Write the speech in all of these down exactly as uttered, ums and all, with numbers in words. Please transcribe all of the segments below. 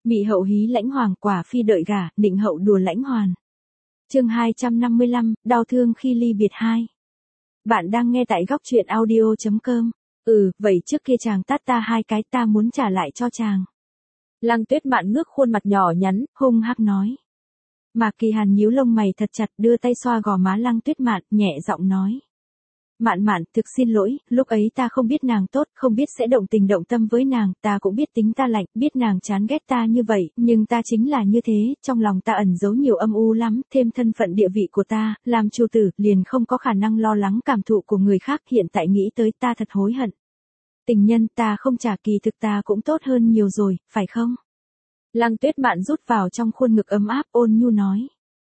Mị hậu hí lãnh hoàng, quả phi đợi gả, định hậu đùa lãnh hoàn. Chương hai trăm năm mươi lăm, đau thương khi ly biệt hai. Bạn đang nghe tại góc truyện audio chấm com. Ừ, vậy trước kia chàng tát ta hai cái, ta muốn trả lại cho chàng. Lăng Tuyết Mạn ngước khuôn mặt nhỏ nhắn, hung hăng nói. Mạc Kỳ Hàn nhíu lông mày thật chặt, đưa tay xoa gò má Lăng Tuyết Mạn, nhẹ giọng nói. Mạn Mạn, thực xin lỗi, lúc ấy ta không biết nàng tốt, không biết sẽ động tình động tâm với nàng, ta cũng biết tính ta lạnh, biết nàng chán ghét ta như vậy, nhưng ta chính là như thế, trong lòng ta ẩn giấu nhiều âm u lắm, thêm thân phận địa vị của ta, làm chủ tử, liền không có khả năng lo lắng cảm thụ của người khác, hiện tại nghĩ tới ta thật hối hận. Tình nhân, ta không trả, kỳ thực ta cũng tốt hơn nhiều rồi, phải không? Lăng Tuyết Mạn rút vào trong khuôn ngực ấm áp, ôn nhu nói.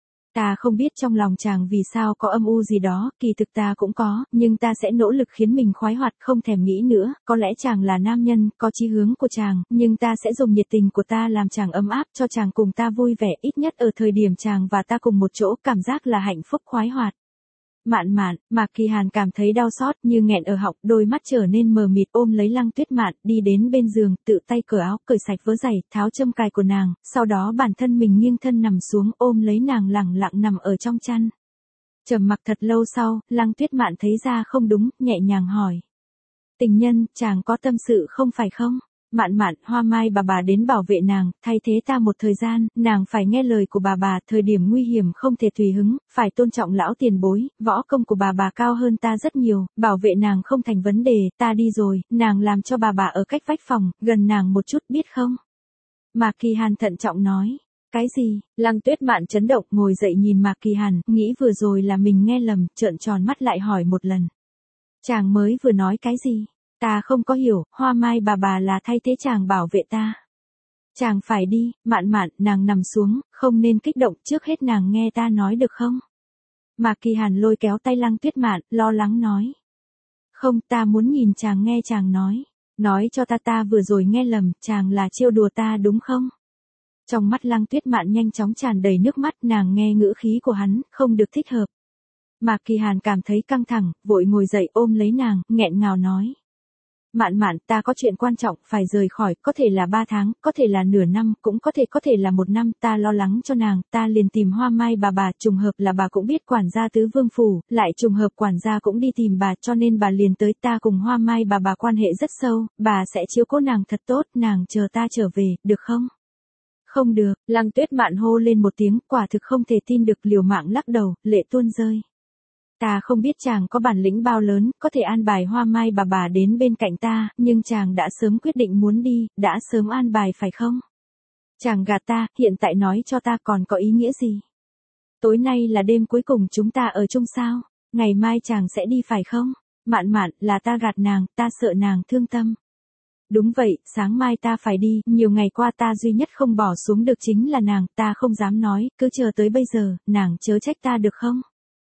Ta không biết trong lòng chàng vì sao có âm u gì đó, kỳ thực ta cũng có, nhưng ta sẽ nỗ lực khiến mình khoái hoạt, không thèm nghĩ nữa, có lẽ chàng là nam nhân, có chí hướng của chàng, nhưng ta sẽ dùng nhiệt tình của ta làm chàng ấm áp, cho chàng cùng ta vui vẻ, ít nhất ở thời điểm chàng và ta cùng một chỗ, cảm giác là hạnh phúc khoái hoạt. Mạn Mạn, Mạc Kỳ Hàn cảm thấy đau xót như nghẹn ở họng, đôi mắt trở nên mờ mịt, ôm lấy Lăng Tuyết Mạn, đi đến bên giường, tự tay cởi áo, cởi sạch vớ giày, tháo châm cài của nàng, sau đó bản thân mình nghiêng thân nằm xuống, ôm lấy nàng lẳng lặng nằm ở trong chăn. Trầm mặc thật lâu sau, Lăng Tuyết Mạn thấy ra không đúng, nhẹ nhàng hỏi. Tình nhân, chàng có tâm sự không phải không? Mạn Mạn, Hoa Mai bà bà đến bảo vệ nàng, thay thế ta một thời gian, nàng phải nghe lời của bà bà, thời điểm nguy hiểm không thể tùy hứng, phải tôn trọng lão tiền bối, võ công của bà bà cao hơn ta rất nhiều, bảo vệ nàng không thành vấn đề, ta đi rồi, nàng làm cho bà bà ở cách vách phòng, gần nàng một chút biết không? Mạc Kỳ Hàn thận trọng nói. Cái gì? Lăng Tuyết Mạn chấn động, ngồi dậy nhìn Mạc Kỳ Hàn, nghĩ vừa rồi là mình nghe lầm, trợn tròn mắt lại hỏi một lần. Chàng mới vừa nói cái gì? Ta không có hiểu, Hoa Mai bà bà là thay thế chàng bảo vệ ta. Chàng phải đi, Mạn Mạn, nàng nằm xuống, không nên kích động, trước hết nàng nghe ta nói được không? Mạc Kỳ Hàn lôi kéo tay Lăng Tuyết Mạn, lo lắng nói. Không, ta muốn nhìn chàng nghe chàng nói. Nói cho ta ta vừa rồi nghe lầm, chàng là trêu đùa ta đúng không? Trong mắt Lăng Tuyết Mạn nhanh chóng tràn đầy nước mắt, nàng nghe ngữ khí của hắn, không được thích hợp. Mạc Kỳ Hàn cảm thấy căng thẳng, vội ngồi dậy ôm lấy nàng, nghẹn ngào nói. Mạn Mạn, ta có chuyện quan trọng, phải rời khỏi, có thể là ba tháng, có thể là nửa năm, cũng có thể có thể là một năm, ta lo lắng cho nàng, ta liền tìm Hoa Mai bà bà, trùng hợp là bà cũng biết quản gia Tứ Vương Phủ, lại trùng hợp quản gia cũng đi tìm bà, cho nên bà liền tới, ta cùng Hoa Mai bà bà quan hệ rất sâu, bà sẽ chiếu cố nàng thật tốt, nàng chờ ta trở về, được không? Không được, Lăng Tuyết Mạn hô lên một tiếng, quả thực không thể tin được, liều mạng lắc đầu, lệ tuôn rơi. Ta không biết chàng có bản lĩnh bao lớn, có thể an bài Hoa Mai bà bà đến bên cạnh ta, nhưng chàng đã sớm quyết định muốn đi, đã sớm an bài phải không? Chàng gạt ta, hiện tại nói cho ta còn có ý nghĩa gì? Tối nay là đêm cuối cùng chúng ta ở chung sao? Ngày mai chàng sẽ đi phải không? Mạn Mạn, là ta gạt nàng, ta sợ nàng thương tâm. Đúng vậy, sáng mai ta phải đi, nhiều ngày qua ta duy nhất không bỏ xuống được chính là nàng, ta không dám nói, cứ chờ tới bây giờ, nàng chớ trách ta được không?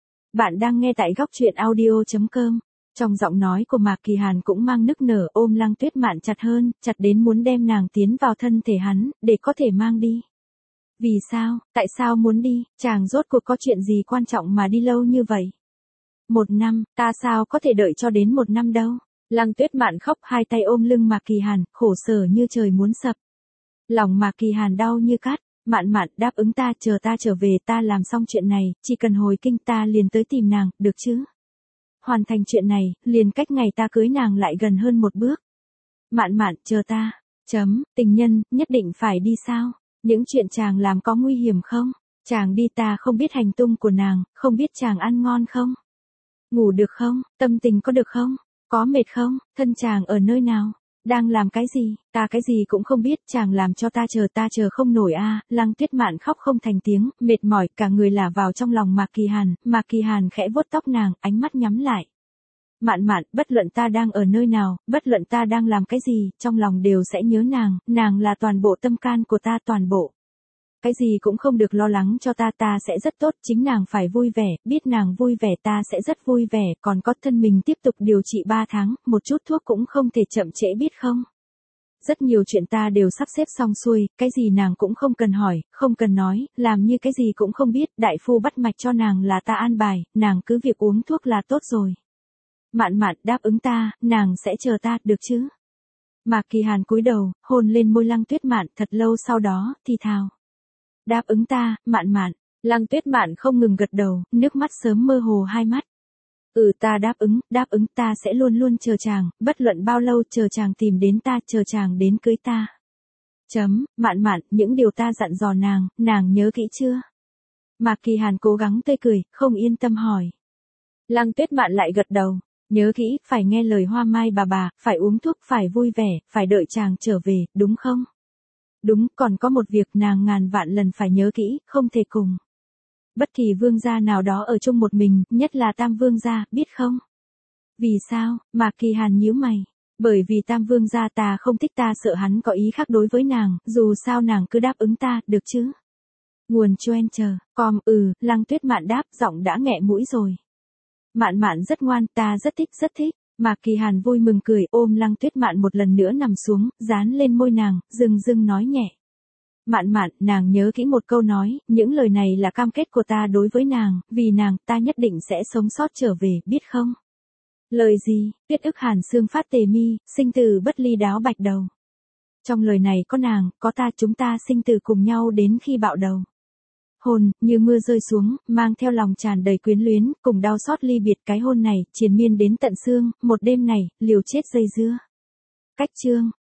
Bạn đang nghe tại góc truyện audio chấm com. Trong giọng nói của Mạc Kỳ Hàn cũng mang nức nở, ôm Lăng Tuyết Mạn chặt hơn, chặt đến muốn đem nàng tiến vào thân thể hắn, để có thể mang đi. Vì sao, tại sao muốn đi, chàng rốt cuộc có chuyện gì quan trọng mà đi lâu như vậy? Một năm, ta sao có thể đợi cho đến một năm đâu? Lăng Tuyết Mạn khóc, hai tay ôm lưng Mạc Kỳ Hàn, khổ sở như trời muốn sập. Lòng Mạc Kỳ Hàn đau như cát. Mạn Mạn, đáp ứng ta, chờ ta trở về, ta làm xong chuyện này, chỉ cần hồi kinh ta liền tới tìm nàng, được chứ? Hoàn thành chuyện này, liền cách ngày ta cưới nàng lại gần hơn một bước. Mạn Mạn, chờ ta. Chấm, tình nhân, nhất định phải đi sao? Những chuyện chàng làm có nguy hiểm không? Chàng đi ta không biết hành tung của nàng, không biết chàng ăn ngon không? Ngủ được không? Tâm tình có được không? Có mệt không? Thân chàng ở nơi nào? Đang làm cái gì? Ta cái gì cũng không biết, chàng làm cho ta chờ, ta chờ không nổi a. À. Lăng Tuyết Mạn khóc không thành tiếng, mệt mỏi, cả người lả vào trong lòng Mạc Kỳ Hàn, Mạc Kỳ Hàn khẽ vuốt tóc nàng, ánh mắt nhắm lại. Mạn Mạn, bất luận ta đang ở nơi nào, bất luận ta đang làm cái gì, trong lòng đều sẽ nhớ nàng, nàng là toàn bộ tâm can của ta, toàn bộ. Cái gì cũng không được lo lắng cho ta, ta sẽ rất tốt, chính nàng phải vui vẻ, biết nàng vui vẻ ta sẽ rất vui vẻ, còn có thân mình tiếp tục điều trị ba tháng, một chút thuốc cũng không thể chậm trễ biết không? Rất nhiều chuyện ta đều sắp xếp xong xuôi, cái gì nàng cũng không cần hỏi, không cần nói, làm như cái gì cũng không biết, đại phu bắt mạch cho nàng là ta an bài, nàng cứ việc uống thuốc là tốt rồi. Mạn Mạn, đáp ứng ta, nàng sẽ chờ ta, được chứ? Mạc Kỳ Hàn cúi đầu, hôn lên môi Lăng Tuyết Mạn thật lâu sau đó, thì thào. Đáp ứng ta, Mạn Mạn. Lăng Tuyết Mạn không ngừng gật đầu, nước mắt sớm mơ hồ hai mắt. Ừ ta đáp ứng, đáp ứng ta sẽ luôn luôn chờ chàng, bất luận bao lâu chờ chàng tìm đến ta, chờ chàng đến cưới ta. Chấm, Mạn Mạn, những điều ta dặn dò nàng, nàng nhớ kỹ chưa? Mạc Kỳ Hàn cố gắng tươi cười, không yên tâm hỏi. Lăng Tuyết Mạn lại gật đầu, nhớ kỹ, phải nghe lời Hoa Mai bà bà, phải uống thuốc, phải vui vẻ, phải đợi chàng trở về, đúng không? Đúng, còn có một việc nàng ngàn vạn lần phải nhớ kỹ, không thể cùng bất kỳ vương gia nào đó ở chung một mình, nhất là Tam vương gia, biết không? Vì sao? Mạc Kỳ Hàn nhíu mày. Bởi vì Tam vương gia ta không thích, ta sợ hắn có ý khác đối với nàng, dù sao nàng cứ đáp ứng ta, được chứ? Nguồn choen chờ, com ừ, Lăng Tuyết Mạn đáp, giọng đã nghẹ mũi rồi. Mạn Mạn rất ngoan, ta rất thích, rất thích. Mạc Kỳ Hàn vui mừng cười, ôm Lăng Tuyết Mạn một lần nữa nằm xuống, dán lên môi nàng, dưng dưng nói nhẹ. Mạn Mạn, nàng nhớ kỹ một câu nói, những lời này là cam kết của ta đối với nàng, vì nàng, ta nhất định sẽ sống sót trở về, biết không? Lời gì? Tuyết ức Hàn xương phát tề mi, sinh tử bất ly đáo bạch đầu. Trong lời này có nàng, có ta, chúng ta sinh tử cùng nhau đến khi bạo đầu. Hôn, như mưa rơi xuống, mang theo lòng tràn đầy quyến luyến, cùng đau xót ly biệt, cái hôn này, triền miên đến tận xương, một đêm này, liều chết dây dưa. Cách chương.